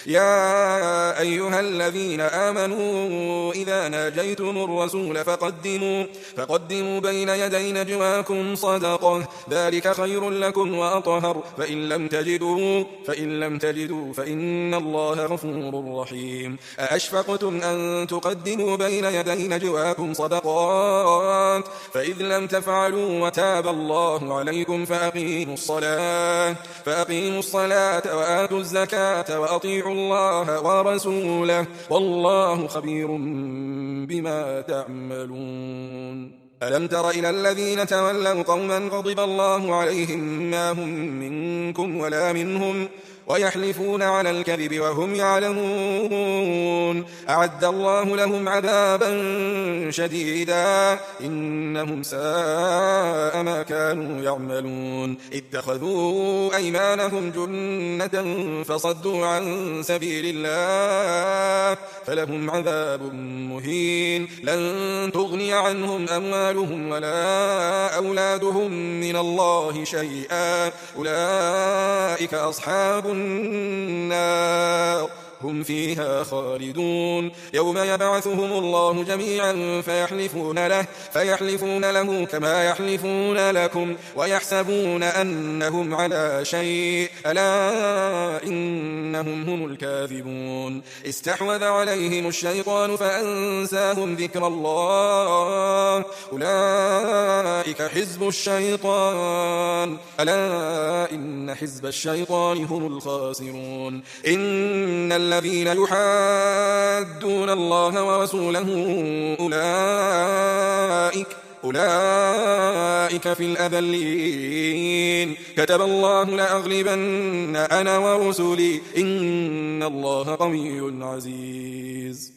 يا أيها الذين آمنوا إذا ناجيتم الرسول فقدموا بين يدي نجواكم صدقة ذلك خير لكم وأطهر فإن لم تجدوا فإن الله غفور رحيم أأشفقتم أن تقدموا بين يدي نجواكم صدقات فإذ لم تفعلوا وتاب الله عليكم فأقيموا الصلاة وآتوا الزكاة وأطيعوا الله ورسوله والله خبير بما تعملون ألم تر إلى الذين تولوا قوما غضب الله عليهم ما هم منكم ولا منهم ويحلفون على الكذب وهم يعلمون أعد الله لهم عذابا شديدا إنهم ساء ما كانوا يعملون اتخذوا أيمانهم جنة فصدوا عن سبيل الله فلهم عذاب مهين لن تغني عنهم أموالهم ولا أولادهم من الله شيئا أولئك أصحاب النار هم فيها خالدون يوم يبعثهم الله جميعا فيحلفون له كما يحلفون لكم ويحسبون أنهم على شيء ألا إنهم هم الكاذبون استحوذ عليهم الشيطان فأنساهم ذكر الله أولئك حزب الشيطان ألا إن حزب الشيطان هم الخاسرون إن الذين يحادون الله ورسوله أولئك في الأذلين كتب الله لأغلبن أنا ورسلي إن الله قوي عزيز